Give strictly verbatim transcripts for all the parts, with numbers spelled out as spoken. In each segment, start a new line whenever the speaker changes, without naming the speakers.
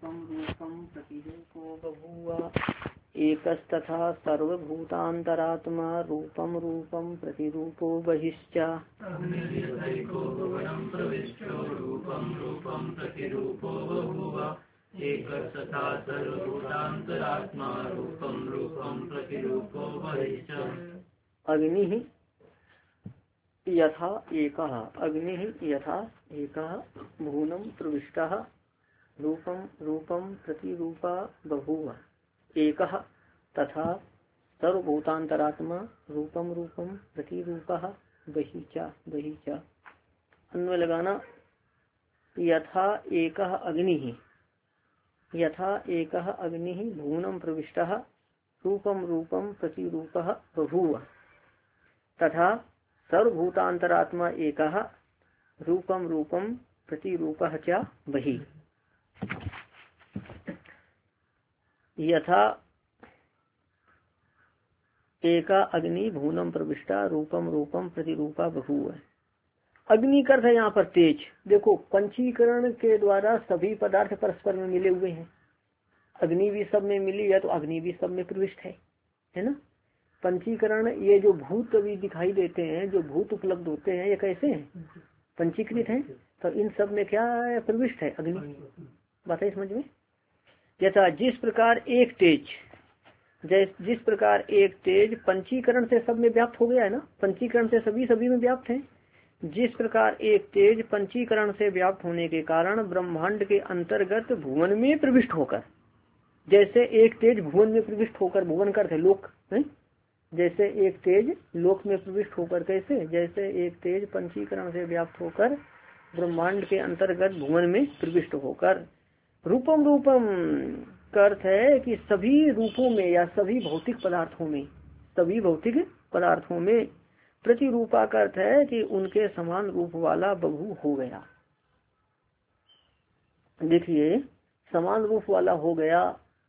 रूपम रूपम प्रतिरूपो बभूव एकस्तथा सर्वभूतान्तरात्मा रूपम रूपम प्रतिरूपो बहिश्च। अग्नि यथा एकः अग्नि यथा एकः भूनं प्रविष्टः रूपम रूपम प्रतिरूपा बभूव एकः तथा सर्वभूतान्तरात्मा रूपम रूपम प्रतिरूपः बहिश्च बहिश्च। अन्वय लगाना। यथा एकः अग्नि यथा एकः अग्नि भूनं प्रविष्टः रूपम रूपम प्रतिरूपः बभूव तथा सर्वभूतान्तरात्मा एकः रूपम रूपम प्रतिरूपः च बहि। यथा एका अग्नि भूनम प्रविष्टा रूपम रूपम प्रतिरूपा बभूव। अग्नि का अर्थ है यहाँ पर तेज। देखो पंचीकरण के द्वारा सभी पदार्थ परस्पर में मिले हुए हैं। अग्नि भी सब में मिली है तो अग्नि भी सब में प्रविष्ट है, है ना। पंचीकरण ये जो भूत भी दिखाई देते हैं, जो भूत उपलब्ध होते हैं, ये कैसे हैं? पंचीकृत हैं। तो इन सब में क्या है? प्रविष्ट है अग्नि। बात है समझ में। यथा जिस प्रकार एक तेज जिस प्रकार एक तेज पंचीकरण से सब में व्याप्त हो गया है ना, पंचीकरण से सभी सभी में व्याप्त है। जिस प्रकार एक तेज पंचीकरण से व्याप्त होने के कारण ब्रह्मांड के अंतर्गत भुवन में प्रविष्ट होकर, जैसे एक तेज भुवन में प्रविष्ट होकर, भुवन करते लोक है, जैसे एक तेज लोक में प्रविष्ट होकर, कैसे? जैसे एक तेज पंचीकरण से व्याप्त होकर ब्रह्मांड के अंतर्गत भुवन में प्रविष्ट होकर। रूपम रूपम का अर्थ है कि सभी रूपों में या सभी भौतिक पदार्थों में सभी भौतिक पदार्थों में प्रतिरूपा का अर्थ है कि उनके समान रूप वाला बभू हो गया। देखिए समान रूप वाला हो गया।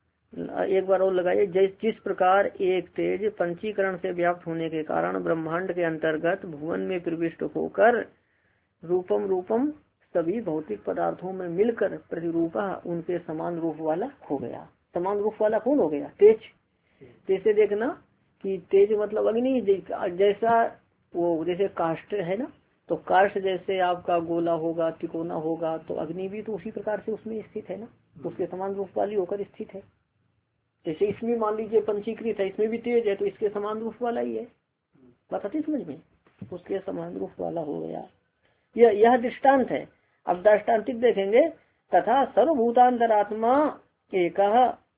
एक बार और लगाइए। जिस जिस प्रकार एक तेज पंचीकरण से व्याप्त होने के कारण ब्रह्मांड के अंतर्गत भुवन में प्रविष्ट होकर रूपम रूपम सभी भौतिक पदार्थों में मिलकर प्रतिरूपा उनके समान रूप वाला हो गया। समान रूप वाला कौन हो गया? तेज। जैसे देखना कि तेज मतलब अग्नि, जैसा वो जैसे काष्ठ है ना, तो काष्ठ जैसे आपका गोला होगा, तिकोना होगा, तो अग्नि भी तो उसी प्रकार से उसमें स्थित है ना, उसके समान रूप वाली होकर स्थित है। जैसे इसमें मान लीजिए पंचीकृत है, इसमें भी तेज है तो इसके समान रूप वाला ही है। बात आती समझ में। उसके समान रूप वाला हो गया। यह यह दृष्टांत है। अब दृष्टांतिक देखेंगे। तथा सर्वभूतांतरात्मा एकः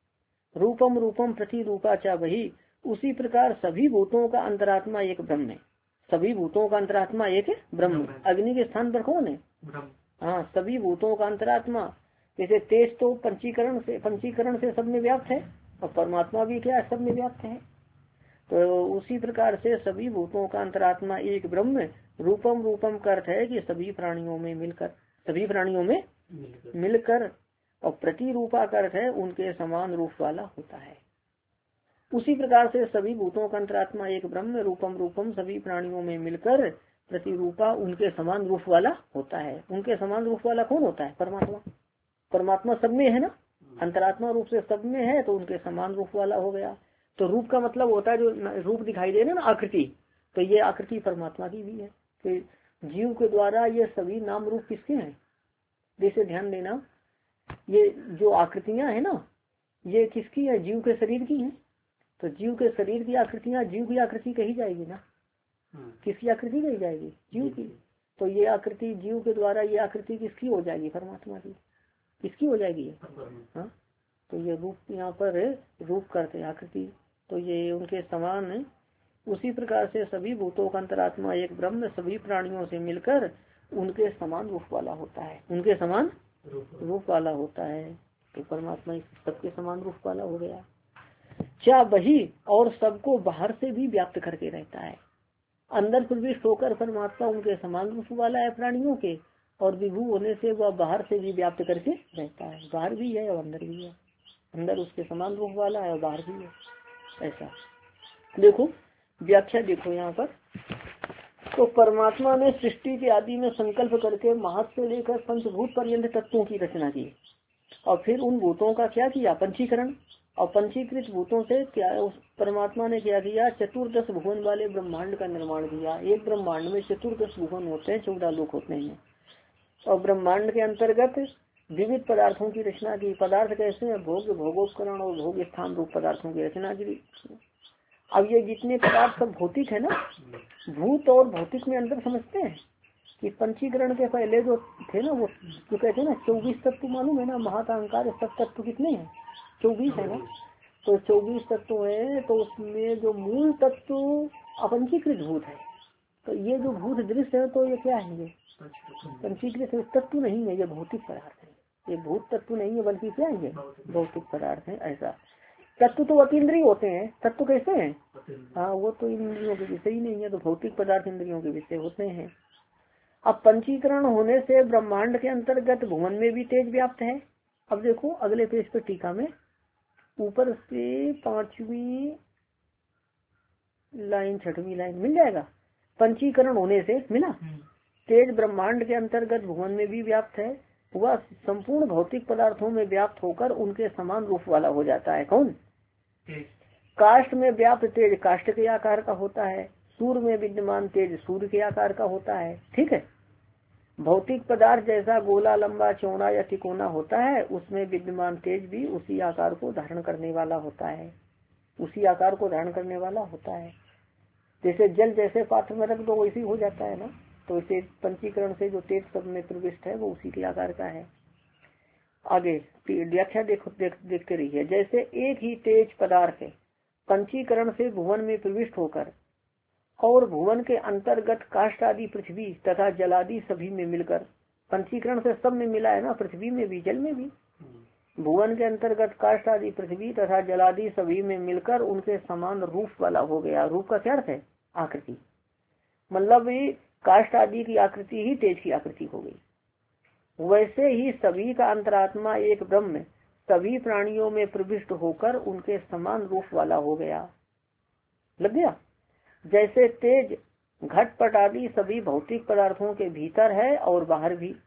रूपम रूपम प्रतिरूपा च बहि। उसी प्रकार सभी भूतों का अंतरात्मा एक ब्रह्म है। सभी भूतों का अंतरात्मा एक ब्रह्म। अग्नि के स्थान पर कौन है? हाँ, सभी भूतों का अंतरात्मा। जैसे तेज तो पंचीकरण से पंचीकरण से सब में व्याप्त है और परमात्मा भी क्या सब में व्याप्त है। तो उसी प्रकार से सभी भूतों का अंतरात्मा एक ब्रह्म रूपम रूपम का अर्थ है कि सभी प्राणियों में मिलकर सभी प्राणियों में मिलकर और प्रतिरूपा का अर्थ है उनके समान रूप वाला होता है। उसी प्रकार से सभी भूतों का अंतरात्मा एक ब्रह्म रूपम रूपम सभी प्राणियों में मिलकर प्रतिरूपा उनके समान रूप वाला होता है। उनके समान रूप वाला कौन होता है? परमात्मा। परमात्मा सब में है ना, अंतरात्मा रूप से सब में है तो उनके समान रूप वाला हो गया। तो रूप का मतलब होता है जो रूप दिखाई दे ना, आकृति। तो ये आकृति परमात्मा की भी है। कि जीव के द्वारा ये सभी नाम रूप किसके हैं? जैसे ध्यान देना, ये जो आकृतियां है ना, ये किसकी है? जीव के शरीर की हैं। तो जीव के शरीर की आकृतियां जीव की आकृति कही जाएगी ना। किसकी आकृति कही जाएगी? जीव की। तो ये आकृति जीव के द्वारा ये आकृति किसकी हो जाएगी? परमात्मा की। किसकी हो जाएगी? हाँ, तो ये रूप यहाँ पर रूप करते आकृति, तो ये उनके समान है। उसी प्रकार से सभी भूतों का अंतरात्मा एक ब्रह्म सभी प्राणियों से मिलकर उनके समान रूप वाला होता है। उनके समान रूप वाला होता है तो परमात्मा सबके समान रूप वाला हो गया। क्या बही और सबको बाहर से भी व्याप्त करके रहता है। अंदर प्रविष्ट होकर परमात्मा उनके समान रूप वाला है प्राणियों के, और विभू होने से वह बाहर से भी व्याप्त करके रहता है। बाहर भी है और अंदर भी है। अंदर उसके समान रूप वाला है और बाहर भी है। ऐसा देखो व्याख्या देखो यहाँ पर। तो परमात्मा ने सृष्टि के आदि में संकल्प करके महत् से लेकर पंचभूत पर्यंत तत्वों की रचना की। और फिर उन भूतों का क्या किया, पंचीकरण। और पंचीकृत भूतों से क्या उस परमात्मा ने क्या किया, चतुर्दश भुवन वाले ब्रह्मांड का निर्माण किया। एक ब्रह्मांड में चतुर्दश भुवन होते हैं, चौदह लोक होते हैं। और ब्रह्मांड के अंतर्गत विविध पदार्थों की रचना की। पदार्थ कैसे हैं, भोग भोगोपकरण और भोग स्थान रूप पदार्थों की रचना की। अब ये जितने पदार्थ सब भौतिक है ना, भूत और भौतिक में अंतर समझते हैं कि पंचीकरण के पहले जो थे ना, वो जो कहते हैं ना चौबीस तत्व, मालूम है ना, महाअहंकार सब तत्व कितने हैं, चौबीस है ना। तो चौबीस तत्व है, तो उसमें जो मूल तत्व अपंचीकृत भूत है। तो ये जो भूत दृश्य है, तो ये क्या है, ये पंचीकृत तत्व नहीं है, ये भौतिक पदार्थ है। ये भूत तत्व नहीं है, बल्कि क्या है, ये भौतिक पदार्थ है। ऐसा तत्व तो अतीन्द्रिय होते हैं। तत्व कैसे हैं, हाँ, वो तो इंद्रियों के विषय ही नहीं है, तो भौतिक पदार्थ इंद्रियों के विषय होते हैं। अब पंचीकरण होने से ब्रह्मांड के अंतर्गत भुवन में भी तेज व्याप्त है। अब देखो अगले पेज पे टीका में ऊपर से पांचवी लाइन छठवीं लाइन मिल जाएगा। पंचीकरण होने से मिला, तेज ब्रह्मांड के अंतर्गत भुवन में भी व्याप्त है। वह संपूर्ण भौतिक पदार्थों में व्याप्त होकर उनके समान रूप वाला हो जाता है। कौन, काष्ठ में व्याप्त तेज काष्ठ के आकार का होता है, सूर्य में विद्यमान तेज सूर्य के आकार का होता है। ठीक है, भौतिक पदार्थ जैसा गोला लंबा चौड़ा या तिकोना होता है, उसमें विद्यमान तेज भी उसी आकार को धारण करने वाला होता है, उसी आकार को धारण करने वाला होता है। जैसे जल जैसे पात्र में रख दो वैसे हो जाता है ना, तो इसे पंचीकरण से जो तेज सब में प्रविष्ट है वो उसी के आकार का है। आगे व्याख्या देखो देख, देखते रहिए। जैसे एक ही तेज पदार्थ है पंचीकरण से भुवन में प्रविष्ट होकर और भुवन के अंतर्गत काष्ठ आदि पृथ्वी तथा जलादि सभी में मिलकर, पंचीकरण से सब में मिला है ना, पृथ्वी में भी जल में भी, भुवन के अंतर्गत काष्ठ आदि पृथ्वी तथा जलादि सभी में मिलकर उनके समान रूप वाला हो गया। रूप का क्या अर्थ है, आकृति, मतलब काष्ठ आदि की आकृति ही तेज की आकृति हो गई। वैसे ही सभी का अंतरात्मा एक ब्रह्म सभी प्राणियों में प्रविष्ट होकर उनके समान रूप वाला हो गया। लग गया। जैसे तेज घटपट आदि सभी भौतिक पदार्थों के भीतर है और बाहर भी,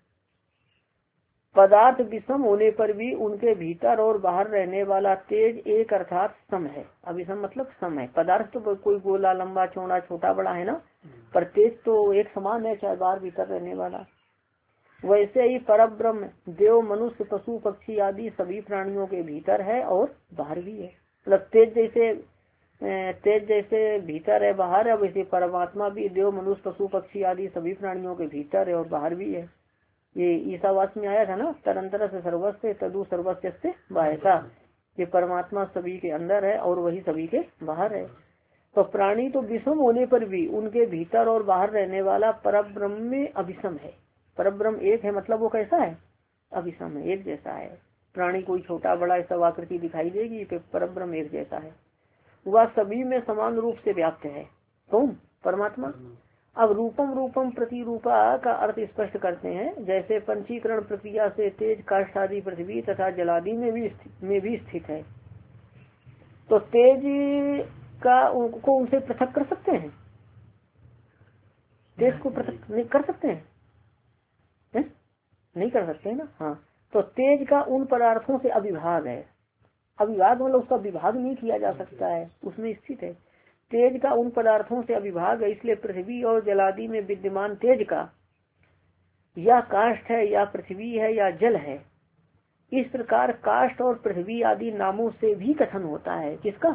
पदार्थ विषम होने पर भी उनके भीतर और बाहर रहने वाला तेज एक अर्थात सम है। अभिसम मतलब सम है। पदार्थ तो कोई गोला लंबा चौड़ा छोटा बड़ा है ना, पर तेज तो एक समान है, चाहे बाहर भीतर रहने वाला। वैसे ही परब्रह्म देव मनुष्य पशु पक्षी आदि सभी प्राणियों के भीतर है और बाहर भी है। मतलब तेज जैसे तेज जैसे भीतर है बाहर है, वैसे परमात्मा भी देव मनुष्य पशु पक्षी आदि सभी प्राणियों के भीतर है और बाहर भी है। ये ईसावास में आया था ना, तरंतर से सर्वस्व तदु सर्वस्व से बाह्यता, ये परमात्मा सभी के अंदर है और वही सभी के बाहर है। तो प्राणी तो विषम होने पर भी उनके भीतर और बाहर रहने वाला परब्रह्म में अभिसम है। परब्रह्म एक है, मतलब वो कैसा है, अभिसम है, एक जैसा है। प्राणी कोई छोटा बड़ा सब आकृति दिखाई देगी, तो परब्रह्म एक जैसा है। वह सभी में समान रूप से व्याप्त है। कौन, परमात्मा। अब रूपम रूपम प्रतिरूपा का अर्थ स्पष्ट करते हैं। जैसे पंचीकरण प्रक्रिया से तेज काष्ठ आदि पृथ्वी तथा जलादि में भी में भी स्थित है, तो तेज का उनको उनसे पृथक कर सकते हैं, तेज को पृथक नहीं कर सकते हैं, है? नहीं कर सकते है ना। हाँ, तो तेज का उन पदार्थों से अविभाग है। अविभाग मतलब उसका विभाग नहीं किया जा सकता है, उसमें स्थित है। तेज का उन पदार्थों से अविभाग है, इसलिए पृथ्वी और जलादि में विद्यमान तेज का या काष्ठ है या पृथ्वी है या जल है। इस प्रकार काष्ठ और पृथ्वी आदि नामों से भी कथन होता है। किसका,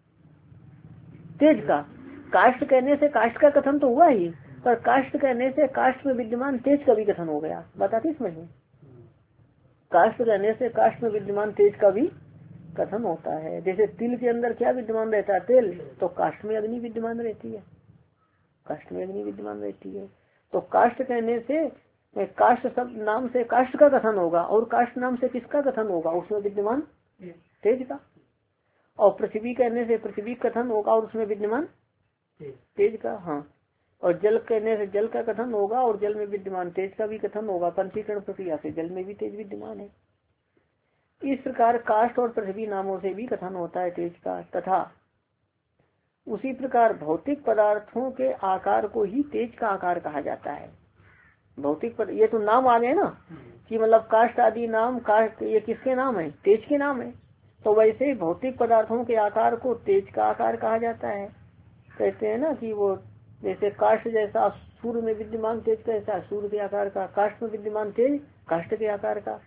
तेज का। काष्ठ कहने से काष्ठ का कथन तो हुआ ही, पर काष्ठ कहने से काष्ठ में विद्यमान तेज का भी कथन हो गया। बताती समझ में, काष्ठ कहने से काष्ठ में विद्यमान तेज का भी कथन होता है। जैसे तिल के अंदर क्या विद्यमान रहता है, तेल, तो काष्ठ में अग्नि विद्यमान रहती है, काष्ठ में अग्नि विद्यमान रहती है। तो काष्ठ कहने से काष्ठ सब नाम से काष्ठ का कथन होगा, और काष्ठ नाम से किसका कथन होगा, उसमें विद्यमान तेज का। और पृथ्वी कहने से पृथ्वी कथन होगा और उसमें विद्यमान तेज का। हाँ, और जल कहने से जल का कथन होगा और जल में विद्यमान तेज का भी कथन होगा। पंचीकरण प्रक्रिया से जल में भी तेज विद्यमान है। इस प्रकार काष्ठ और पृथ्वी नामों से भी कथन होता है तेज का। तथा उसी प्रकार भौतिक पदार्थों के आकार को ही तेज का आकार कहा जाता है। भौतिक पद... ये तो नाम आ गए ना, कि मतलब काष्ठ आदि नाम, काष्ठ ये किसके नाम है? तेज के नाम है। तो वैसे ही भौतिक पदार्थों के आकार को तेज का आकार कहा जाता है। कहते हैं ना कि वो जैसे काष्ठ जैसा सूर्य में विद्यमान तेज कैसा, सूर्य के आकार का, काष्ठ में विद्यमान तेज काष्ठ के आकार का।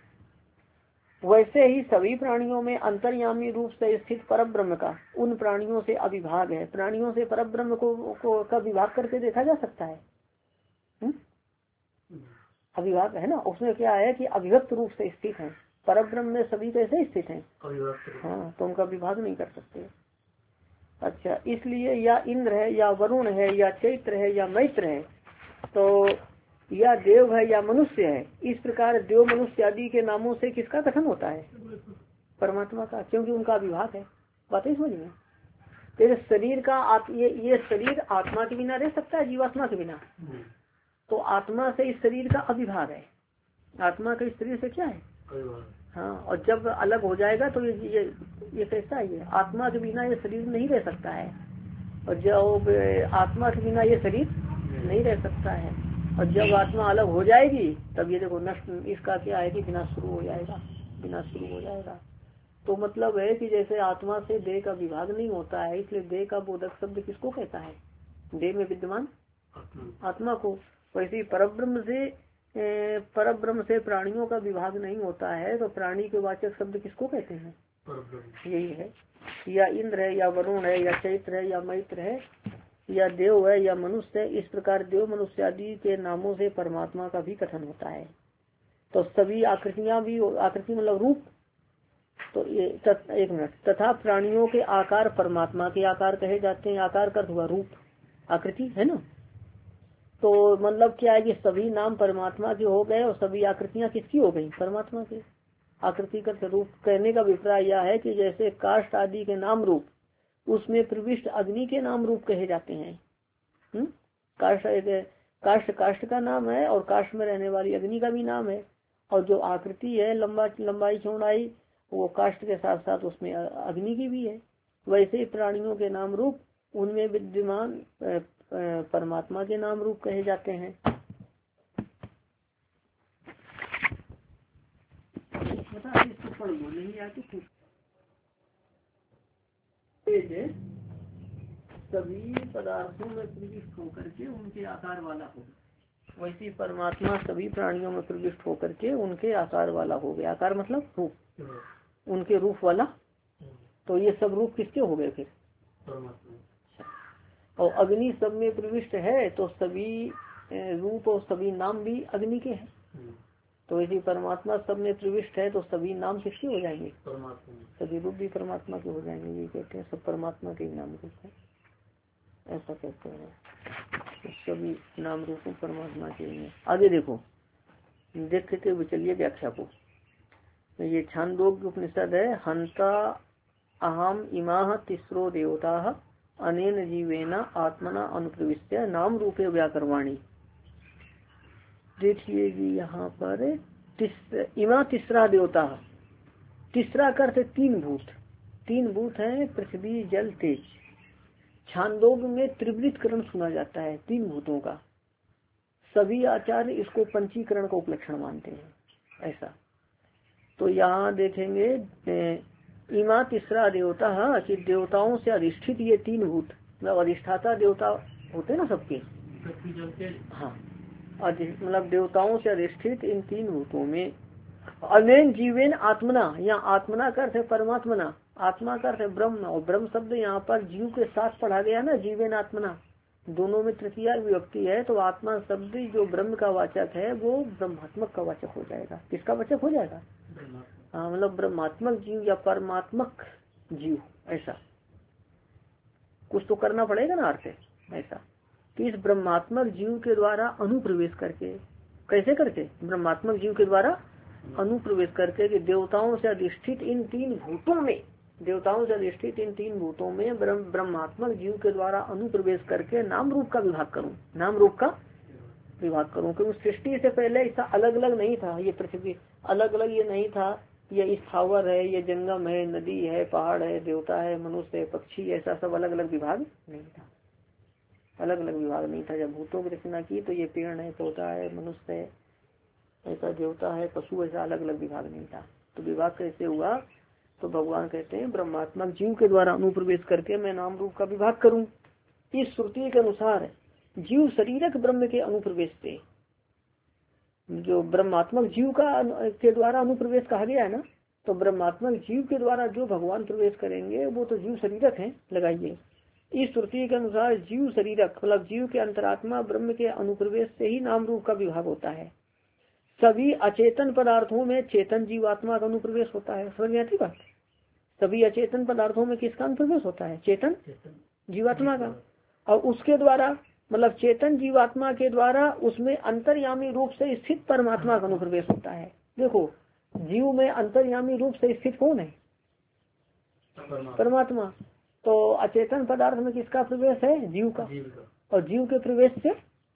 वैसे ही सभी प्राणियों में अंतर्यामी रूप से स्थित परब्रह्म का उन प्राणियों से अविभाग है। प्राणियों से परब्रह्म को, को का विभाग करके देखा जा सकता है। हुँ? अविभाग है ना, उसमें क्या है कि अभिव्यक्त रूप से स्थित है। परब्रह्म में सभी कैसे स्थित हैं? हाँ, तो उनका विभाग नहीं कर सकते। अच्छा, इसलिए या इंद्र है या वरुण है या चैत्र है या मैत्र है, तो या देव है या मनुष्य है, इस प्रकार देव मनुष्य आदि के नामों से किसका कथन होता है? परमात्मा का, क्योंकि उनका विभाग है। बात है समझ में? तो शरीर का आप ये ये शरीर आत्मा के बिना रह सकता है? जीवात्मा के बिना? तो आत्मा से इस शरीर का अविभाग है। आत्मा का इस शरीर से क्या है? हाँ, और जब अलग हो जाएगा तो ये ये ये कैसा है? ये आत्मा के बिना ये शरीर नहीं रह सकता है, और जब आत्मा के बिना ये शरीर नहीं रह सकता है, और जब आत्मा अलग हो जाएगी तब ये देखो नष्ट, इसका क्या है कि विनाश शुरू हो जाएगा, विनाश शुरू हो जाएगा। तो मतलब है कि जैसे आत्मा से देह का विभाग नहीं होता है, इसलिए देह का बोधक शब्द किसको कहता है? देह में विद्यमान आत्मा को। वैसे ही परब्रह्म से परब्रह्म से प्राणियों का विभाग नहीं होता है, तो प्राणी के वाचक शब्द किसको कहते हैं? यही है। या इंद्र है या वरुण है या चैत्र है या मैत्र है या देव है या मनुष्य है, इस प्रकार देव मनुष्य आदि के नामों से परमात्मा का भी कथन होता है। तो सभी आकृतियां भी, आकृति मतलब रूप, तो ये एक मिनट, तथा प्राणियों के आकार परमात्मा के आकार कहे जाते हैं। आकार का हुआ रूप, आकृति है ना। तो मतलब क्या है कि सभी नाम परमात्मा के हो गए और सभी आकृतियां किसकी हो गई? परमात्मा की। आकृति का रूप कहने का अभिप्राय यह है कि जैसे काष्ठ आदि के नाम रूप, उसमें प्रविष्ट अग्नि के नाम रूप कहे जाते हैं। हम्म काष्ठ काष्ठ काष्ठ का नाम है और काष्ठ में रहने वाली अग्नि का भी नाम है, और जो आकृति है लंबा लंबाई चौड़ाई, वो काष्ठ के साथ साथ उसमें अग्नि की भी है। वैसे ही प्राणियों के नाम रूप उनमें विद्यमान परमात्मा के नाम रूप कहे जाते हैं। बता इसको पढ़ लो, नहीं आती कुछ। सभी पदार्थों में प्रविष्ट होकर के उनके आकार वाला हो, वैसे परमात्मा सभी प्राणियों में प्रविष्ट होकर के उनके आकार वाला हो गया। आकार मतलब रूप, उनके रूप वाला। तो ये सब रूप किसके हो गए फिर? परमात्मा। और अग्नि सब में प्रविष्ट है तो सभी रूप और सभी नाम भी अग्नि के हैं। तो यदि परमात्मा सब में प्रविष्ट है तो सभी नाम किसके हो जाएंगे? परमात्मा। सभी रूप भी परमात्मा के हो जाएंगे। ये कहते हैं सब परमात्मा के नाम रूप है, ऐसा कहते हैं। तो सभी नाम रूप परमात्मा के हैं। आगे देखो, देखते हुए चलिए व्याख्या को। ये छांदोग्य उपनिषद है। हंता अहम इमा तिस्रो देवता अनेन जीवेना आत्मना अनुप्रविश्य नाम रूपे व्याकरवाणी। देखिएगी यहाँ पर तिस, इमा तीसरा देवता, तीसरा अर्थ तीन भूत, तीन भूत हैं पृथ्वी जल तेज। छांदोग्य में त्रिवृतकरण सुना जाता है तीन भूतों का। सभी आचार्य इसको पंचीकरण का उपलक्षण मानते हैं ऐसा। तो यहाँ देखेंगे इमा तीसरा देवता कि देवताओं से अधिष्ठित ये तीन भूत, मतलब अधिष्ठाता देवता होते ना सबके। हाँ, मतलब देवताओं से अधिष्ठित इन तीन भूतों में अनेन जीवेन आत्मना, यहाँ आत्मना का अर्थ है परमात्मना, आत्मा का अर्थ है ब्रह्म, और ब्रह्म शब्द यहाँ पर जीव के साथ पढ़ा गया ना, जीवेन आत्मना, दोनों में तृतीया विभक्ति है। तो आत्मा शब्द जो ब्रह्म का वाचक है वो ब्रह्मात्मक का वाचक हो जाएगा। किसका वाचक हो जाएगा? हाँ, मतलब ब्रह्मात्मक जीव या परमात्मक जीव, ऐसा कुछ तो करना पड़ेगा ना अर्थ ऐसा। कि इस ब्रह्मात्मक जीव के द्वारा अनुप्रवेश करके, कैसे करके? ब्रह्मात्मक जीव के द्वारा अनुप्रवेश करके कि देवताओं से अधिष्ठित इन तीन भूतों में, देवताओं से अधिष्ठित इन तीन भूतों में ब्रह्मात्मक जीव के द्वारा अनुप्रवेश करके नाम रूप का विभाग करूं, नाम रूप का विभाग करूं। क्योंकि सृष्टि से पहले ऐसा अलग अलग नहीं था। ये पृथ्वी अलग अलग ये नहीं था, ये स्थावर है, ये जंगम है, नदी है, पहाड़ है, देवता है, मनुष्य है, पक्षी, ऐसा सब अलग अलग विभाग नहीं था। अलग अलग विभाग नहीं था। जब भूतों की रचना की तो ये पेड़ है, पौधा है, मनुष्य है, ऐसा देवता है, पशु, ऐसा अलग अलग विभाग नहीं था। तो विभाग कैसे हुआ? तो भगवान कहते हैं ब्रह्मात्मक जीव के द्वारा अनुप्रवेश करके मैं नाम रूप का विभाग करूं। इस श्रुति के अनुसार जीव शरीरक ब्रह्म के अनुप्रवेश से, जो ब्रह्मात्मक जीव का के द्वारा अनुप्रवेश कहा गया है ना, तो ब्रह्मात्मक जीव के द्वारा जो भगवान प्रवेश करेंगे वो तो जीव शरीरक हैं। लगाइए, इस श्रुति के अनुसार जीव शरीरक मतलब जीव के अंतरात्मा ब्रह्म के अनुप्रवेश से ही नाम रूप का विभाग होता है। सभी अचेतन पदार्थों में चेतन जीवात्मा का अनुप्रवेश होता है। समझ में आती बात? सभी अचेतन पदार्थों में किसका अनुप्रवेश होता है? चेतन जीवात्मा का। और उसके द्वारा मतलब चेतन जीवात्मा के द्वारा उसमें अंतर्यामी रूप से स्थित परमात्मा का अनुप्रवेश होता है। देखो, जीव में अंतर्यामी रूप से स्थित कौन है? परमात्मा। तो अचेतन पदार्थ में किसका प्रवेश है? जीव का। और जीव के प्रवेश से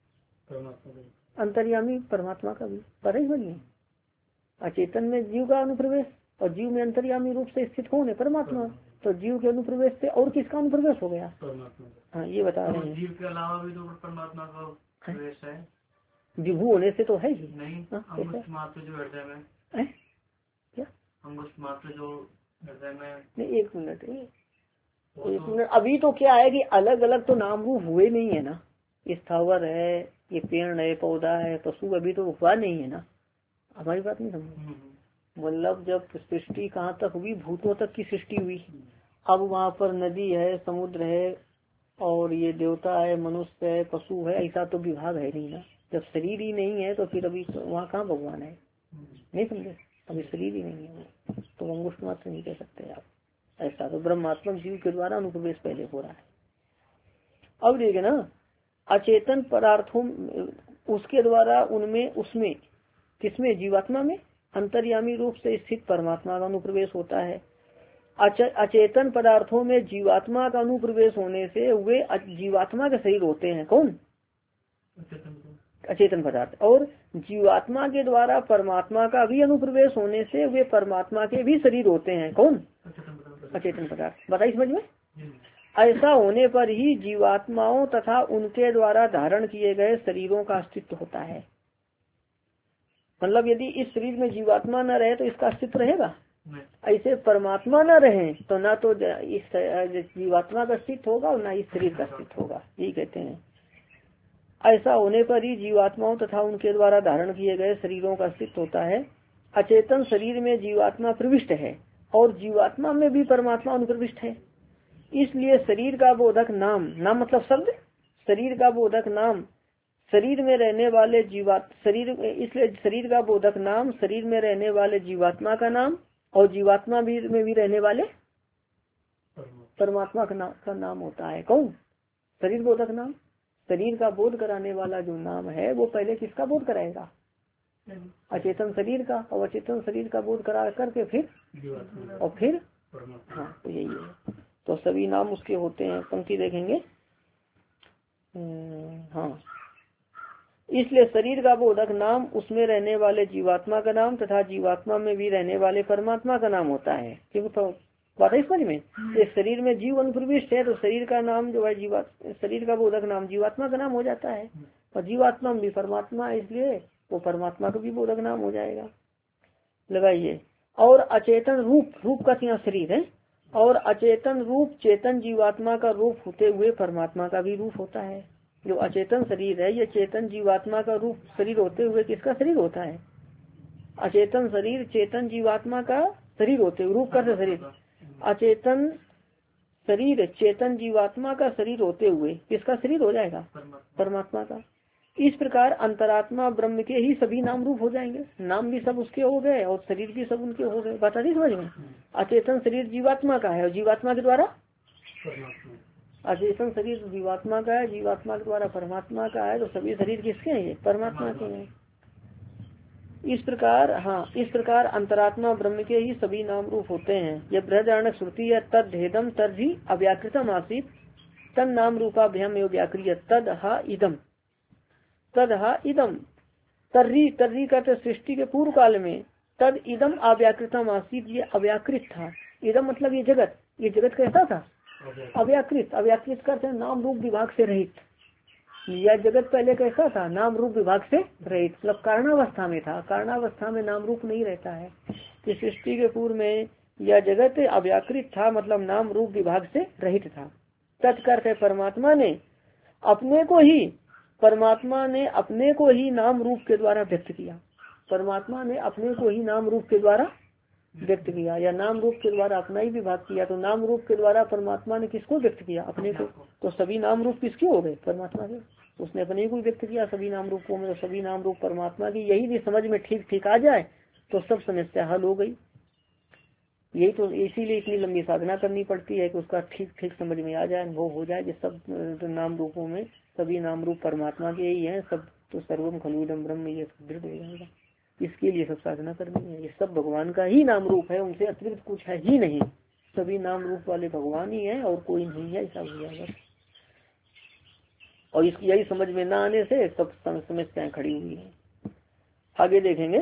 अंतर्यामी परमात्मा का भी। पर ही बनिए, अचेतन में जीव का अनुप्रवेश और जीव में अंतर्यामी रूप से स्थित कौन है? परमात्मा। तो जीव के अनुप्रवेश से और किसका अनुप्रवेश हो गया? हाँ, ये बता रहे हैं।
जीव के अलावा भी तो परमात्मा का प्रवेश है।
विभू होने से तो है ही
नहीं। अंगुष्ठ मात्र जो हृदय में
है क्या?
अंगुष्ठ मात्र जो हृदय में
नहीं, एक मिनट एक मिनट अभी तो क्या है कि अलग अलग तो नाम रूप हुए नहीं है ना। स्थावर है, ये पेड़ है, पौधा है, पशु अभी तो हुआ नहीं है ना। हमारी बात नहीं समझ? मतलब जब सृष्टि कहाँ तक हुई? भूतों तक की सृष्टि हुई। अब वहाँ पर नदी है, समुद्र है, और ये देवता है, मनुष्य है, पशु है, ऐसा तो विभाग है नहीं ना। जब शरीर ही नहीं है तो फिर अभी वहाँ कहाँ भगवान है? नहीं समझे? अभी शरीर ही नहीं है वो, तो अंगुष्ठ मात्र नहीं कह सकते आप ऐसा। तो ब्रह्मात्मक जीव के द्वारा अनुप्रवेश पहले हो रहा है। अब देखे ना, अचेतन पदार्थों उसके द्वारा उनमें उसमें किसमें? जीवात्मा में अंतर्यामी रूप से स्थित परमात्मा का अनुप्रवेश होता है। अचेतन पदार्थों में जीवात्मा का अनुप्रवेश होने से वे जीवात्मा के शरीर होते हैं। कौन? अचेतन पदार्थ। और जीवात्मा के द्वारा परमात्मा का भी अनुप्रवेश होने से वे परमात्मा के भी शरीर होते हैं। कौन? अचेतन पदार्थ। बताइए समझ में? ऐसा होने पर ही जीवात्माओं तथा उनके द्वारा धारण किए गए शरीरों का अस्तित्व होता है। मतलब यदि इस शरीर में जीवात्मा न रहे तो इसका अस्तित्व रहेगा? ऐसे परमात्मा न रहे तो ना तो इस जीवात्मा का अस्तित्व होगा और ना इस शरीर का अस्तित्व होगा। यही कहते हैं। ऐसा होने पर ही जीवात्माओं तथा उनके द्वारा धारण किए गए शरीरों का अस्तित्व होता है। अचेतन शरीर में जीवात्मा प्रविष्ट है और जीवात्मा में भी परमात्मा अनुप्रविष्ट है। इसलिए शरीर का बोधक नाम, नाम मतलब शब्द, शरीर का बोधक नाम शरीर में रहने वाले जीवात शरीर इसलिए शरीर का बोधक नाम शरीर में रहने वाले जीवात्मा का नाम और जीवात्मा भी में भी रहने वाले परमात्मा का नाम का नाम होता है। कौन? शरीर बोधक नाम। शरीर का बोध कराने वाला जो नाम है वो पहले किसका बोध कराएगा? अचेतन शरीर का। और अचेतन शरीर का बोध करा करके फिर और फिर हाँ, तो यही है। तो सभी नाम उसके होते हैं। पंक्ति देखेंगे। हाँ, इसलिए शरीर का बोधक नाम उसमें रहने वाले जीवात्मा का नाम तथा जीवात्मा में भी रहने वाले परमात्मा का नाम होता है। क्योंकि तो बात है समझ में? इस शरीर में जीव अनुप्रविष्ट है तो शरीर का नाम जो है जीवा शरीर का बोधक नाम जीवात्मा का नाम हो जाता है। और जीवात्मा में भी परमात्मा, इसलिए वो परमात्मा का भी बोधक नाम हो जाएगा। लगाइए। और अचेतन रूप, रूप का यहाँ शरीर है, और अचेतन रूप चेतन जीवात्मा का रूप होते हुए परमात्मा का भी रूप होता है। जो अचेतन शरीर है ये चेतन जीवात्मा का रूप शरीर होते हुए किसका शरीर होता है? अचेतन शरीर चेतन जीवात्मा का शरीर होते हुए, रूप का शरीर, अचेतन शरीर चेतन जीवात्मा का शरीर होते हुए किसका शरीर हो जाएगा? परमात्मा का। इस प्रकार अंतरात्मा ब्रह्म के ही सभी नाम रूप हो जाएंगे। नाम भी सब उसके हो गए और शरीर भी सब उनके हो गए। बता दी समझ में? अचेतन शरीर जीवात्मा का है और जीवात्मा के द्वारा अचेतन शरीर जीवात्मा का है, जीवात्मा के द्वारा परमात्मा का है। तो सभी शरीर किसके हैं? ये परमात्मा के हैं। इस प्रकार हाँ इस प्रकार अंतरात्मा ब्रह्म के ही सभी नाम रूप होते हैं। यह बृहदारण्यक श्रुति है तद भेदम तदहि अव्याकृतम आसीत तद नाम रूपाभ्याम एवं व्याक्रिय तद हा इदम तद हा इदम तर्री तर्री का सृष्टि के पूर्व काल में तद इदम अव्याकृतम आसीत, ये अव्याकृत था। इदम मतलब ये जगत, ये जगत कैसा था? अव्याकृत। अव्याकृत करते नाम रूप विभाग से रहित। यह जगत पहले कैसा था, नाम रूप विभाग से रहित, मतलब कारणावस्था में था। कारणावस्था में नाम रूप नहीं रहता है। कि सृष्टि के पूर्व में यह जगत अव्याकृत था, मतलब नाम रूप विभाग से रहित था। तत्कर्थ परमात्मा ने अपने को ही परमात्मा ने अपने को ही नाम रूप के द्वारा व्यक्त किया। परमात्मा ने अपने को ही नाम रूप के द्वारा व्यक्त किया, या नाम रूप के द्वारा अपना ही विभाग किया। तो नाम रूप के द्वारा परमात्मा ने किसको व्यक्त किया, अपने को। तो सभी नाम रूप किसके हो गए, परमात्मा के। उसने अपने को व्यक्त किया सभी नाम रूपों में, तो सभी नाम रूप परमात्मा की। यही भी समझ में ठीक ठीक आ जाए तो सब समस्या हल हो गई। यही तो इसीलिए इतनी लंबी साधना करनी पड़ती है कि उसका ठीक ठीक समझ में आ जाए, अनुभव हो जाए कि सब नाम रूपों में सभी नाम रूप परमात्मा के ही हैं सब। तो सर्वम खलुदम ब्रह्म, ये दृढ़ हो जाएगा। इसके लिए सब साधना करनी है। ये सब भगवान का ही नाम रूप है, उनसे अतिरिक्त कुछ है ही नहीं। सभी नाम रूप वाले भगवान ही है और कोई नहीं है, ऐसा हो जाएगा। और इसकी यही समझ में ना आने से सब समस्याएं खड़ी हुई है। आगे देखेंगे।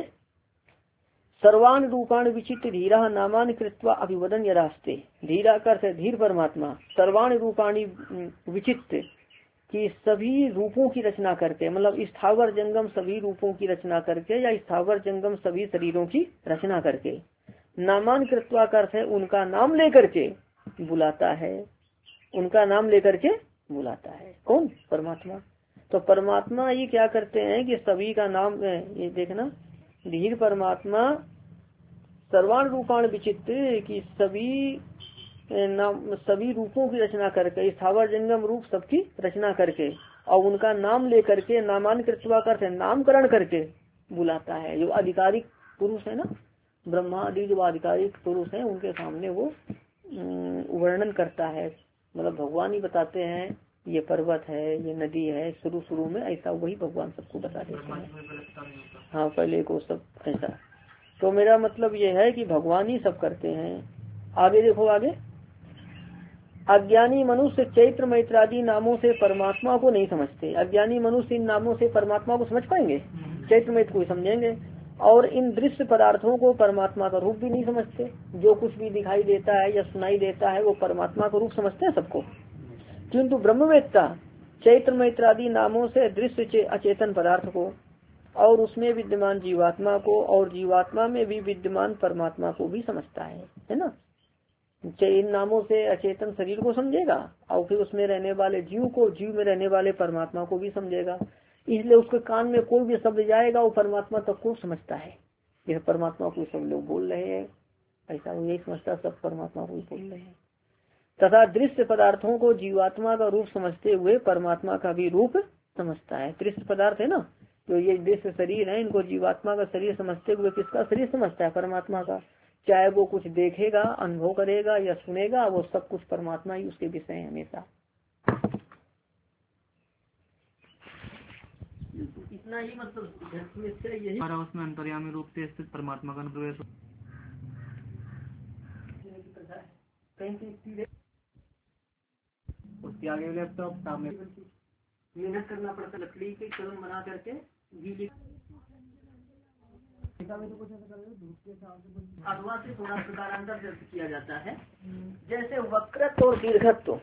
सर्वान रूपान विचित्र धीरा नामान कृत्वा अभिवदन यदास्ते। धीरा कर से धीर परमात्मा, सर्वान रूपाणी विचित्र कि सभी रूपों की रचना करके, मतलब स्थावर जंगम सभी रूपों की रचना करके, या स्थावर जंगम सभी शरीरों की रचना करके, नामान कृत्वा का अर्थ है उनका नाम लेकर के बुलाता है। उनका नाम लेकर के बुलाता है कौन, परमात्मा। तो परमात्मा ये क्या करते हैं कि सभी का नाम, ये देखना, धीर परमात्मा सर्वान रूपाण विचित्र की सभी नाम सभी रूपों की रचना करके, स्थावर जंगम रूप सबकी रचना करके, और उनका नाम लेकर के, नामान कृत्वा करते नामकरण करके बुलाता है। जो आधिकारिक पुरुष है ना, ब्रह्मा आदि जो आधिकारिक पुरुष हैं, उनके सामने वो वर्णन करता है। मतलब भगवान ही बताते हैं ये पर्वत है, ये नदी है, शुरू शुरू में ऐसा वही भगवान सबको बता देते हैं। हाँ, पहले को सब ऐसा। तो मेरा मतलब ये है कि भगवान ही सब करते हैं। आगे देखो, आगे अज्ञानी मनुष्य चैत्र मैत्रादि नामों से परमात्मा को नहीं समझते। अज्ञानी मनुष्य इन नामों से परमात्मा को समझ पाएंगे, चैत्र मैत्र को समझेंगे। और इन दृश्य पदार्थों को परमात्मा का रूप भी नहीं समझते। जो कुछ भी दिखाई देता है या सुनाई देता है वो परमात्मा का रूप समझते हैं सबको। किंतु ब्रह्मवेत्ता चैत्र मैत्रादि नामों से दृश्य अचेतन पदार्थ को, और उसमें विद्यमान जीवात्मा को, और जीवात्मा में भी विद्यमान परमात्मा को भी समझता है, है ना। इन नामों से अचेतन शरीर को समझेगा, और फिर उसमें रहने वाले जीव को, जीव में रहने वाले परमात्मा को भी समझेगा। इसलिए उसके कान में कोई भी शब्द जाएगा वो परमात्मा तक को समझता है। यह परमात्मा को सब लोग बोल रहे हैं, ऐसा वो यही समझता सब परमात्मा को ही बोल रहे हैं। तथा दृश्य पदार्थों को जीवात्मा का रूप समझते हुए परमात्मा का भी रूप समझता है। दृश्य पदार्थ है ना, तो ये दृश्य शरीर है, इनको जीवात्मा का शरीर समझते हुए किसका शरीर समझता है, परमात्मा का। चाहे वो कुछ देखेगा, अनुभव करेगा या सुनेगा, वो सब कुछ परमात्मा ही उसके विषय है हमेशा। इतना ही मतलब यही
उसमें अंतर्यामी रूप से स्थित परमात्मा का प्रवेश।
उसके आगे लैपटॉप सामने मेहनत करना पड़ता, लकड़ी के कलम बना करके अथवा से थोड़ा प्रकारांतर व्यक्त किया जाता है। जैसे वक्रत्व और दीर्घत्व,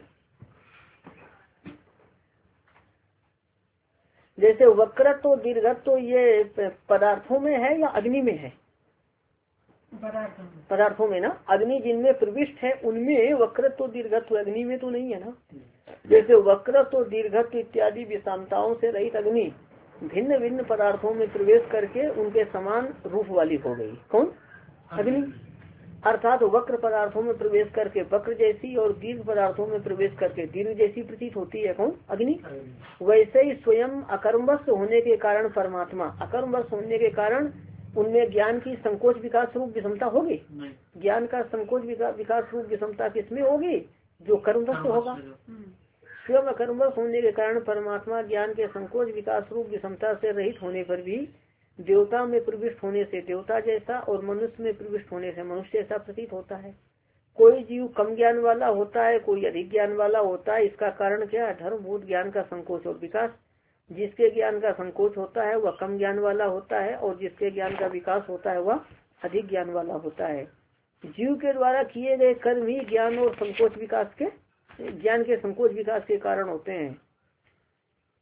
जैसे वक्रत्व और दीर्घत्व ये पदार्थों में है या अग्नि में है, पदार्थों में ना। अग्नि जिनमें प्रविष्ट है उनमें वक्रत्व दीर्घत्व, अग्नि में तो नहीं है ना। जैसे वक्रत्व दीर्घत्व इत्यादि विषमताओं से रहित अग्नि भिन्न भिन्न पदार्थों में प्रवेश करके उनके समान रूप वाली हो गई। कौन, अग्नि। अर्थात वक्र पदार्थों में प्रवेश करके वक्र जैसी और दीर्घ पदार्थों में प्रवेश करके दीर्घ जैसी प्रतीत होती है। कौन, अग्नि। वैसे ही स्वयं अकर्मवश होने के कारण परमात्मा, अकर्मवश होने के कारण उनमें ज्ञान की संकोच विकास रूप विषमता होगी। ज्ञान का संकोच विकास रूप विषमता किसमें होगी, जो कर्मवश होगा। स्वयं अकर्मवश होने के कारण परमात्मा ज्ञान के संकोच विकास रूप विषमता से रहित होने पर भी देवता में प्रविष्ट होने से देवता जैसा और मनुष्य में प्रविष्ट होने से मनुष्य जैसा प्रतीत होता है। कोई जीव कम ज्ञान वाला होता है, कोई अधिक ज्ञान वाला होता है। इसका कारण क्या है, धर्मभूत ज्ञान का संकोच और विकास। जिसके ज्ञान का संकोच होता है वह कम ज्ञान वाला होता है, और जिसके ज्ञान का विकास होता है वह अधिक ज्ञान वाला होता है। जीव के द्वारा किए गए कर्म ही ज्ञान और संकोच विकास के ज्ञान के संकोच विकास के कारण होते हैं।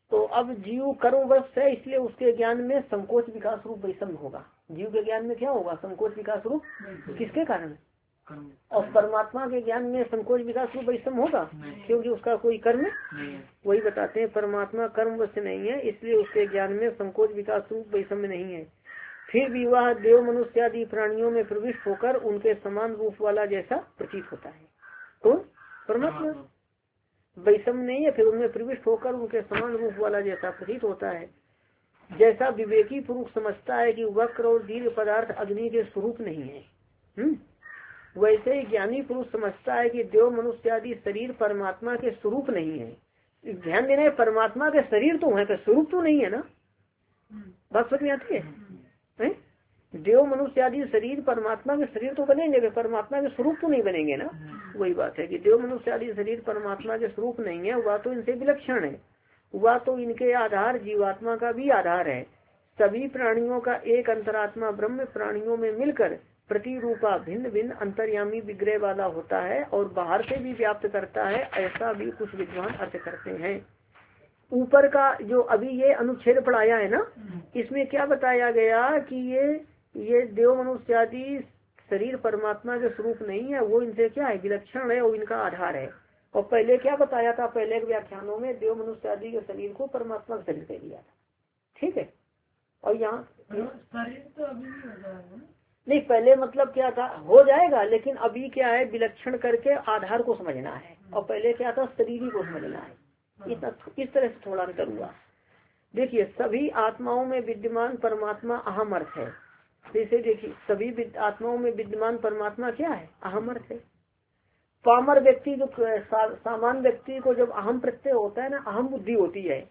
तो अब जीव कर्मवश है, इसलिए उसके ज्ञान में संकोच विकास रूप वैषम्य होगा। जीव के ज्ञान में क्या होगा? संकोच विकास रूप। किसके कारण? और परमात्मा के ज्ञान में संकोच विकास रूप वैषम्य होगा, क्योंकि उसका कोई कर्म वही बताते हैं, परमात्मा कर्मवश नहीं है, इसलिए उसके ज्ञान में संकोच विकास रूप वैषम्य नहीं है। फिर भी वह देव मनुष्य आदि प्राणियों में प्रविष्ट होकर उनके समान रूप वाला जैसा प्रतीत होता है। तो परमात्मा वैषम्य नहीं है, फिर उनमें प्रविष्ट होकर उनके समान रूप वाला जैसा प्रतीत होता है। जैसा विवेकी पुरुष समझता है कि वक्र और दीर्घ पदार्थ अग्नि के स्वरूप नहीं है, हम्म वैसे ही ज्ञानी पुरुष समझता है कि देव मनुष्य आदि शरीर परमात्मा के स्वरूप नहीं है। ध्यान देना है, परमात्मा के शरीर तो है, स्वरूप तो नहीं है ना। बात समझ में आती है, है? देव मनुष्य आदि शरीर परमात्मा के शरीर तो बनेंगे, परमात्मा के स्वरूप तो नहीं बनेंगे ना। वही बात है कि देव मनुष्य आदि शरीर परमात्मा के स्वरूप नहीं है, वह तो इनसे विलक्षण है, वह तो इनके आधार जीवात्मा का भी आधार है। सभी प्राणियों का एक अंतरात्मा ब्रह्म प्राणियों में मिलकर प्रतिरूपा भिन्न भिन्न अंतर्यामी विग्रह वाला होता है और बाहर से भी व्याप्त करता है, ऐसा भी कुछ विद्वान अर्थ करते हैं। ऊपर का जो अभी ये अनुच्छेद पढ़ाया है ना, इसमें क्या बताया गया कि ये ये देव मनुष्य आदि शरीर परमात्मा के स्वरूप नहीं है, वो इनसे क्या है? विलक्षण है और इनका आधार है। और पहले क्या बताया था? पहले के व्याख्यानों में देव मनुष्य आदि के शरीर को परमात्मा का शरीर कह दिया था, ठीक है। और यहाँ
शरीर तो अभी भी हो जाएगा
नहीं, पहले मतलब क्या था? हो जाएगा, लेकिन अभी क्या है? विलक्षण करके आधार को समझना है, और पहले क्या था? शरीर को समझना है। इतना इस तरह से थोड़ा अंतर हुआ। देखिए, सभी आत्माओं में विद्यमान परमात्मा अहम अर्थ है। जैसे देखिए, सभी आत्माओं में विद्यमान परमात्मा क्या है? अहम अर्थ है। पामर व्यक्ति जो सा, सामान्य व्यक्ति को जब अहम प्रत्यय होता है ना, अहम बुद्धि होती है,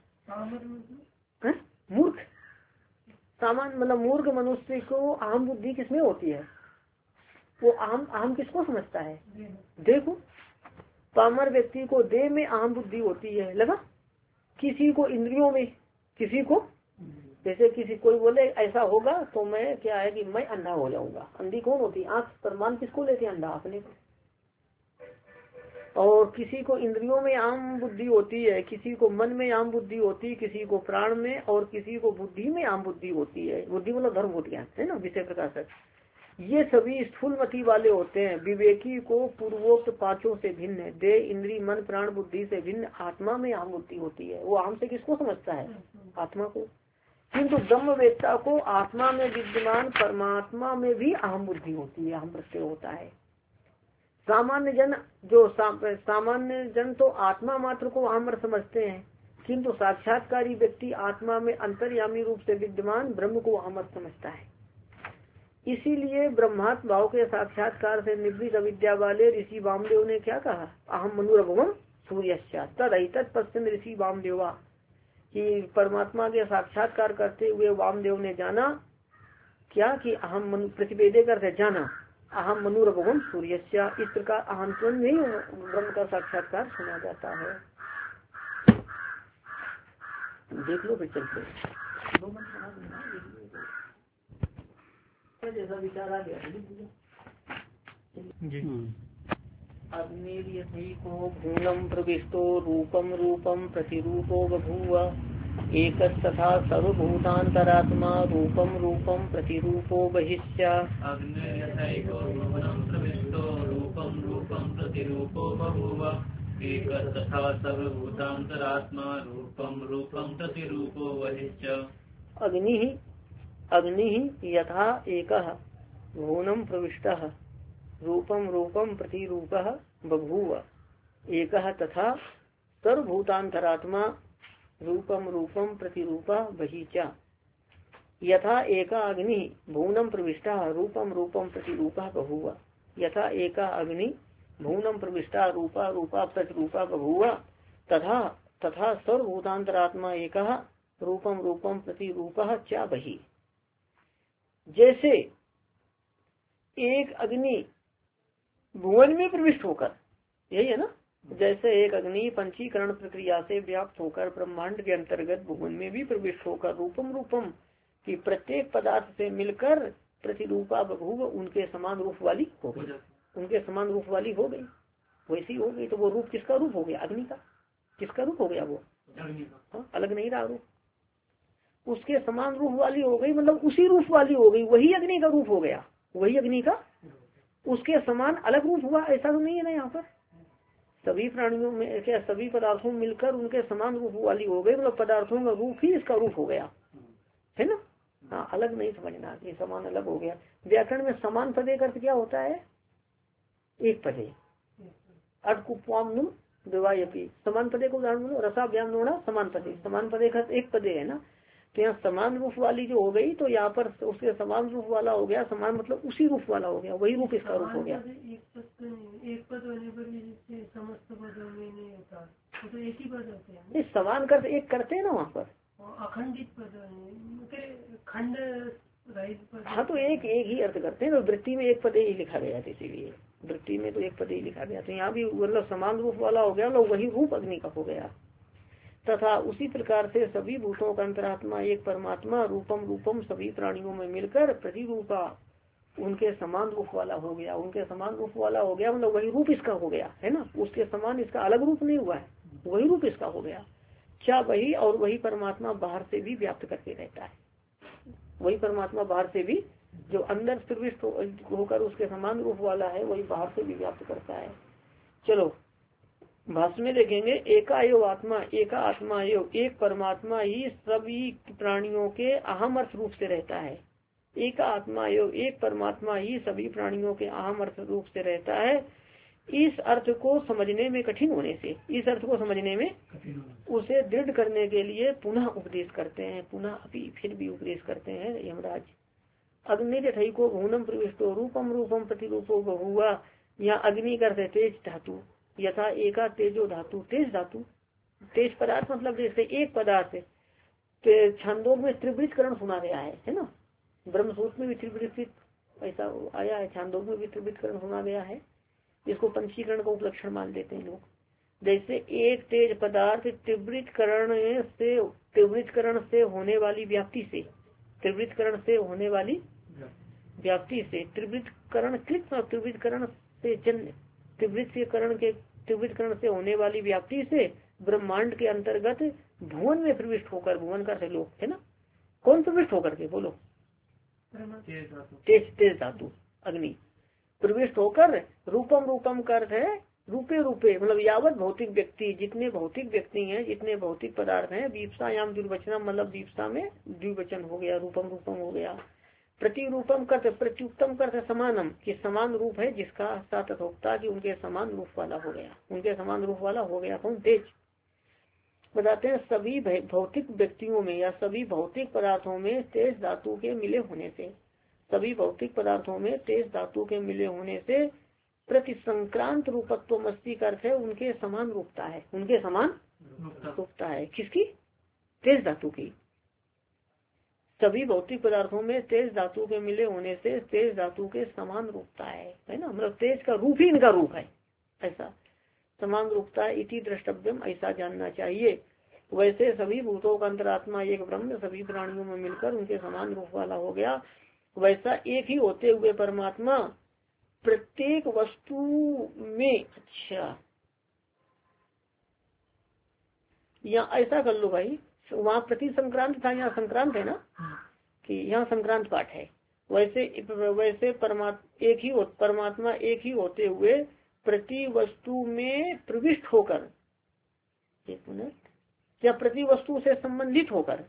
है? मूर्ख सामान्य मतलब मूर्ख मनुष्य को अहम बुद्धि किसमें होती है? वो अहम अहम किसको समझता है? देखो, पामर व्यक्ति को देह में अहम बुद्धि होती है, लगा? किसी को इंद्रियों में, किसी को जैसे किसी कोई बोले ऐसा होगा तो मैं क्या है कि मैं अंधा हो जाऊंगा। अंधी कौन होती है? आंख। प्रमाण किसको लेते हैं? अंधा अपने को। और किसी को इंद्रियों में आम बुद्धि होती है, किसी को मन में आम बुद्धि होती है, किसी को प्राण में, और किसी को बुद्धि में आम बुद्धि होती है। बुद्धि मतलब धर्म बुद्धियां है ना, विषय प्रकाशक। ये सभी स्थूलमति वाले होते हैं। विवेकी को पूर्वोक्त पांचों से भिन्न है, देह इंद्री मन प्राण बुद्धि से भिन्न आत्मा में आम बुद्धि होती है। वो आम से किसको समझता है? आत्मा को। किंतु ब्रह्मवेत्ता को आत्मा में विद्यमान परमात्मा में भी अहम बुद्धि होती है, अहम प्रत्यय होता है। सामान्य जन जो सा, सामान्य जन तो आत्मा मात्र को अहम समझते हैं, किंतु साक्षात्कारी व्यक्ति आत्मा में अंतर्यामी रूप से विद्यमान ब्रह्म को अहम समझता है। इसीलिए ब्रह्मात्म भाव के साक्षात्कार से निवृत्त अविद्या वाले ऋषि वामदेव ने क्या कहा? अहम मनुरभवम सूर्यश्चा तद पश्चिम ऋषि वामदेवा, कि परमात्मा के साक्षात्कार करते हुए वामदेव ने जाना क्या कि अहम मनु प्रतिवेदे करते जाना अहम मनुरभवम सूर्यश्चा। इस प्रकार अहम नहीं ब्रह्म का साक्षात्कार सुना जाता है। देख लो फिर चलते दो जैसा विचार आ गया जी। अग्निर्यथैको भूलं प्रविष्टो रूपम रूपम प्रतिरूपो बभूव एक तथा सर्वभूतांतरात्मा रूपम रूपम प्रतिरूपो बहिष्या।
अग्निर्यथैको भूलं प्रविष्टो रूपम रूपम प्रतिरूपो बभूव एक तथा सर्वभूतांतरात्मा रूपम रूपम प्रतिरूपो बहिष्या।
अग्नि अग्नि यथा एकः भूनं प्रविष्टः रूपम रूपम प्रतिरूपः बभूव एकः तथा सर्वभूतांतरात्मा रूपम रूपम प्रतिरूपः बहिष्या। यथा एका अग्नि भूनं प्रविष्टः रूपम रूपम प्रतिरूपः बभूव यथा एका अग्नि भूनं प्रविष्टा रूपा रूपा प्रतिरूपा बभूव तथा तथा सर्वभूतांतरात्मा एकः रूपम रूपम प्रतिरूपः च बहि। जैसे एक अग्नि भुवन में प्रविष्ट होकर, यही है ना, जैसे एक अग्नि पंचीकरण प्रक्रिया से व्याप्त होकर ब्रह्मांड के अंतर्गत भुवन में भी प्रविष्ट होकर रूपम रूपम की प्रत्येक पदार्थ से मिलकर प्रतिरूपा बभूव उनके समान रूप वाली हो गई, उनके समान रूप वाली हो गई, वैसी हो गई। तो वो रूप किसका रूप हो गया? अग्नि का। किसका रूप हो गया? वो हाँ, अलग नहीं रहा रूप, उसके समान रूप वाली हो गई, मतलब उसी रूप वाली हो गई, वही अग्नि का रूप हो गया, वही अग्नि का उसके समान अलग रूप हुआ, ऐसा तो नहीं है ना। यहाँ पर सभी प्राणियों में क्या सभी पदार्थों में मिलकर उनके समान रूप वाली हो गई, मतलब पदार्थों का रूप ही इसका रूप हो गया, है ना। हाँ, अलग नहीं समझना कि समान अलग हो गया। व्याकरण में समान पदे का अर्थ क्या होता है? एक पदे, अटकुप्वाम विवायपी, समान पदे को उदाहरण बोलो, रसा व्याम नोड़ा समान पदे, समान पदे का एक पदे है ना। तो यहाँ समान रूप वाली जो हो गई, तो यहाँ पर उसके समान रूप वाला हो गया, समान मतलब उसी रूप वाला हो गया, वही रूप इसका रूप हो गया।
एक पद एक पद होने पर भी समस्त पदों में नहीं होता, तो एक ही पद होते हैं।
ये समान कर एक करते हैं ना वहाँ पर,
अखंडित पद खंड रहित पद।
हाँ, तो एक एक ही अर्थ करते हैं, तो वृत्ति में एक पदे ही लिखा गया था, इसीलिए वृत्ति में तो एक पदे ही लिखा गया, तो यहाँ भी मतलब समान रूप वाला हो गया, मतलब वही रूप अग्नि का हो गया। तथा उसी प्रकार से सभी भूतों का अंतरात्मा एक परमात्मा रूपम रूपम सभी प्राणियों में मिलकर प्रतिरूपा उनके समान रूप वाला हो गया, उनके समान रूप वाला हो गया, मतलब वही रूप इसका हो गया, है ना। उसके समान इसका अलग रूप नहीं हुआ है, वही रूप इसका हो गया। क्या वही और वही परमात्मा बाहर से भी व्याप्त करके रहता है, वही परमात्मा बाहर से भी, जो अंदर प्रविष्ट होकर उसके समान रूप वाला है, वही बाहर से भी व्याप्त करता है। चलो भाष्य में देखेंगे, एका एव आत्मा, एका आत्मा एव, एक परमात्मा ही सभी प्राणियों के अहम अर्थ रूप से रहता है। एक आत्मा एव, एक परमात्मा ही सभी प्राणियों के अहम अर्थ रूप से रहता है। इस अर्थ को समझने में कठिन होने से, इस अर्थ को समझने में उसे दृढ़ करने के लिए पुनः उपदेश करते हैं, पुनः अभी फिर भी उपदेश करते हैं यमराज। अग्नि जठई को भूनम प्रविष्टो रूपम रूपम प्रतिरूपो बहुआ, यहाँ अग्नि करते तेज धातु, यथा एका तेजो धातु, तेज धातु, तेज पदार्थ मतलब जैसे एक पदार्थ, छंदों में त्रिवृत्करण सुना गया है, है ना। ब्रह्मसूत्र में भी त्रिवृत्त ऐसा आया है, छंदों में भी त्रिवृत्करण सुना गया है, जिसको पंचीकरण का उपलक्षण मान लेते हैं लोग। जैसे एक तेज पदार्थ त्रिवृत्करण से त्रिवृत्करण से होने वाली व्याप्ति से, त्रिवृत्करण से होने वाली व्याप्ति से, त्रिवृत्करण कृत त्रिवृत्करण से जन्य, त्रिवृत्करण के त्रिवृत्करण से होने वाली व्याप्ति से ब्रह्मांड के अंतर्गत भुवन में प्रविष्ट होकर, भुवन का से लोग है ना, कौन प्रविष्ट होकर के बोलो, तेज तेज धातु अग्नि प्रविष्ट होकर रूपम रूपम का अर्थ है रूपे रूपे, मतलब यावत भौतिक व्यक्ति, जितने भौतिक व्यक्ति हैं, जितने भौतिक पदार्थ हैं, दीपसायाम द्विवचनम, मतलब दीपसा में द्विवचन हो गया, रूपम रूपम हो गया। प्रतिरूपम करते प्रत्युत्तम करते समानम, कि समान रूप है जिसका तथोक्ता कि उनके समान रूप वाला हो गया, उनके समान रूप वाला हो गया कौन, तेज। बताते हैं सभी भौतिक व्यक्तियों में या सभी भौतिक पदार्थों में तेज धातु के मिले होने से, सभी भौतिक पदार्थों में तेज धातु के मिले होने से प्रति संक्रांत रूपत्व मस्ती का अर्थ है उनके समान रूपता है, उनके समान रूपता है, किसकी, तेज धातु की। सभी भौतिक पदार्थों में तेज धातु के मिले होने से तेज धातु के समान रूपता है, है ना, मतलब तेज का रूप ही इनका रूप है, ऐसा समान रूपता है। इति द्रष्टव्यम, ऐसा जानना चाहिए। वैसे सभी भूतों का अंतरात्मा एक ब्रह्म सभी प्राणियों में मिलकर उनके समान रूप वाला हो गया, वैसा एक ही होते हुए परमात्मा प्रत्येक वस्तु में, अच्छा या ऐसा कर लो भाई, वहाँ प्रति संक्रांत था, यहाँ संक्रांत है ना, कि यहाँ संक्रांत पाठ है। वैसे वैसे परमात्मा एक ही परमात्मा एक ही होते हुए प्रति वस्तु में प्रविष्ट होकर, एक मिनट, या प्रति वस्तु से संबंधित होकर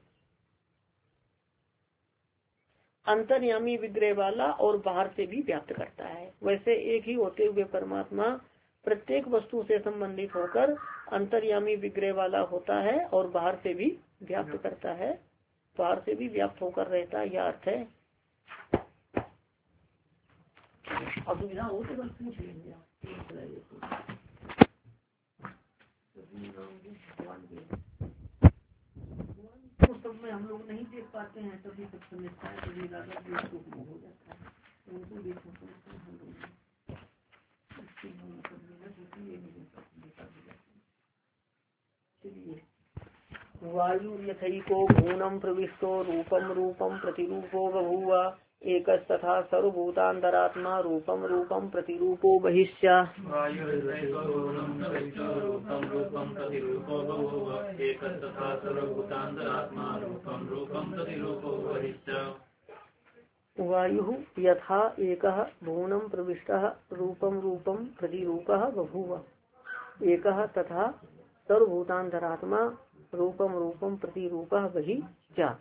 अंतर्यामी विग्रह वाला और बाहर से भी व्याप्त करता है। वैसे एक ही होते हुए परमात्मा प्रत्येक वस्तु से संबंधित होकर अंतर्यामी विग्रह वाला होता है और बाहर से भी व्याप्त करता है, बाहर से भी व्याप्त होकर रहता है, यह अर्थ है। असुविधा हो तो पूछ लेंगे सब में हम लोग नहीं देख पाते हैं, तभी सब समझता है, तभी लागत हो जाता है, उनको भी चलिए। वायु यथैको भूनम प्रविष्टो रूपम रूपम प्रतिरूपो बभूव, एक तथा सर्वभूतांतरात्मा रूपम रूपम प्रतिरूपो बहिष्या
रूपं रूपं प्रतिरूपो बहुव एकस्तथा सर्वभूतान्तरात्मा रूपं रूपं प्रतिरूपो बहिश्च
वायु यथा एकः भुवनं प्रविष्टः रूपम रूपम प्रतिरूपः बभूव एकः तथा सर्वभूतांतरात्मा रूपम रूपम प्रतिरूपः बहिश्च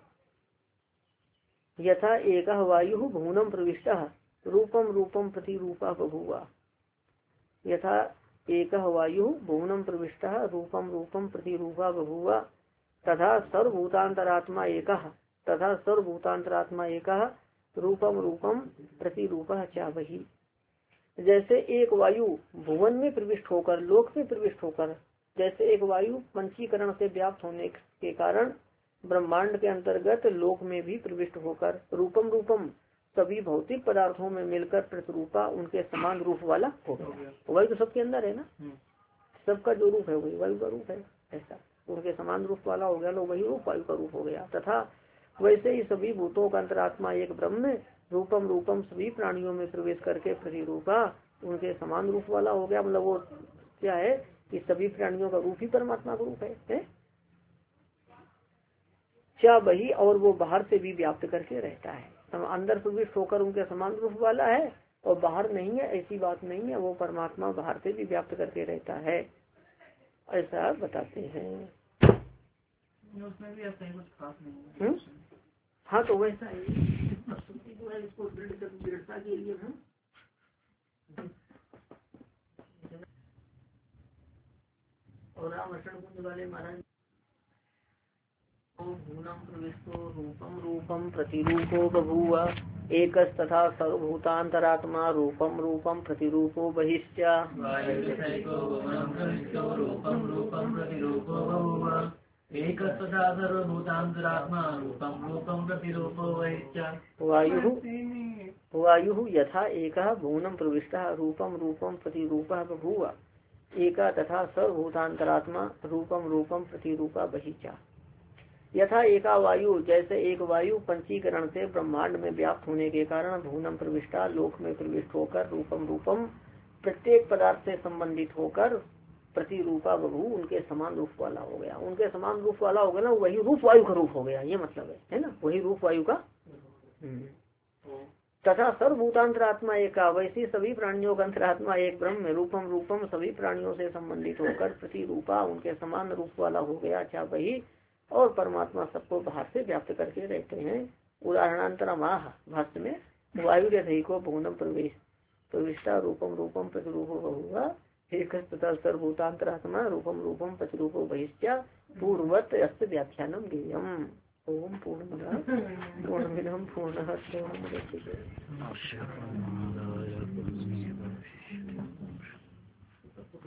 यथा एकः वायु भुवनं प्रविष्टः रूपम रूपम प्रतिरूपः बभूव यथा एकः वायु भुवनं प्रविष्टः रूपम रूपम प्रतिरूपः बभूव तथा सर्वभूतांतरात्मा एकः तथा सर्वभूतांतरात्मा एकः रूपम रूपम प्रतिरूपः च वही। जैसे एक वायु भुवन में प्रविष्ट होकर लोक में प्रविष्ट होकर जैसे एक वायु पंचीकरण से व्याप्त होने के कारण ब्रह्मांड के अंतर्गत लोक में भी प्रविष्ट होकर रूपम रूपम सभी भौतिक पदार्थों में मिलकर प्रतिरूपा उनके समान रूप वाला हो गया। वायु तो सबके अंदर है ना, सबका जो रूप है वही वायु का रूप है, ऐसा उनके समान रूप वाला हो गया, वही रूप वायु का रूप हो गया। तथा वैसे ही सभी भूतों का अंतरात्मा एक ब्रह्म में रूपम रूपम सभी प्राणियों में प्रवेश करके प्रतिरूपा उनके समान रूप वाला हो गया। मतलब वो क्या है कि सभी प्राणियों का रूप ही परमात्मा का रूप है, है? क्या वही और वो बाहर से भी व्याप्त करके रहता है, अंदर प्रविष्ट होकर उनके समान रूप वाला है और बाहर नहीं है, ऐसी बात नहीं है, वो परमात्मा बाहर से भी व्याप्त करके रहता है, ऐसा बताते हैं।
उसमें भी ऐसा ही कुछ खास नहीं है।
हाँ तो वैसा है जो है इसको दृढ़ता के लिए हम और रामचरण कुंज वाले महाराज भूनम प्रविष्टो रूपम रूपम प्रतिरूपो बभूव एकस्तथा सर्वभूतांतरात्मा रूपम रूपम प्रतिरूपो बहिश्च
रूपं रूपं प्रतिरूपो बहुव एकस्तथा सर्वभूतांतरात्मा रूपं रूपं प्रतिरूपो बहिश्च
वायु वायु यथा एकः भुवनं प्रविष्टः रूपम रूपम प्रतिरूपः बभूव एका तथा सर्वभूतांतरात्मा रूपम रूपम प्रतिरूपा बहिश्च। यथा एका वायु जैसे एक वायु पंचीकरण से ब्रह्मांड में व्याप्त होने के कारण भुवनम प्रविष्टा लोक में प्रविष्ट होकर रूपम रूपम प्रत्येक पदार्थ से संबंधित होकर प्रतिरूपा बभू उनके समान रूप वाला हो गया। उनके समान रूप वाला हो गया ना, वही रूप वायु का रूप हो गया, ये मतलब है, है ना, वही रूप वायु का। तथा सर्वभूतांतरात्मा एका वैसी सभी प्राणियों का अंतरात्मा एक ब्रह्म में रूपम रूपम सभी प्राणियों से संबंधित होकर प्रतिरूपा उनके समान रूप वाला हो गया। अच्छा वही और परमात्मा सबको बाहर से व्याप्त करके रहते हैं। उदाहरणांतर माह भाष्य में वायु के धई को भुवनम प्रवेश प्रविष्टा रूपम रूपम प्रतिरूपो बहुवा एक तथा सर्वभूतांतरात्मा रूपम रूपम प्रतिरूपो बहिश्चा पूर्वत अस्त व्याख्यानम गेयम। ओम पूर्णमद पूर्णमिदं पूर्णः पूर्णमुदच्यते।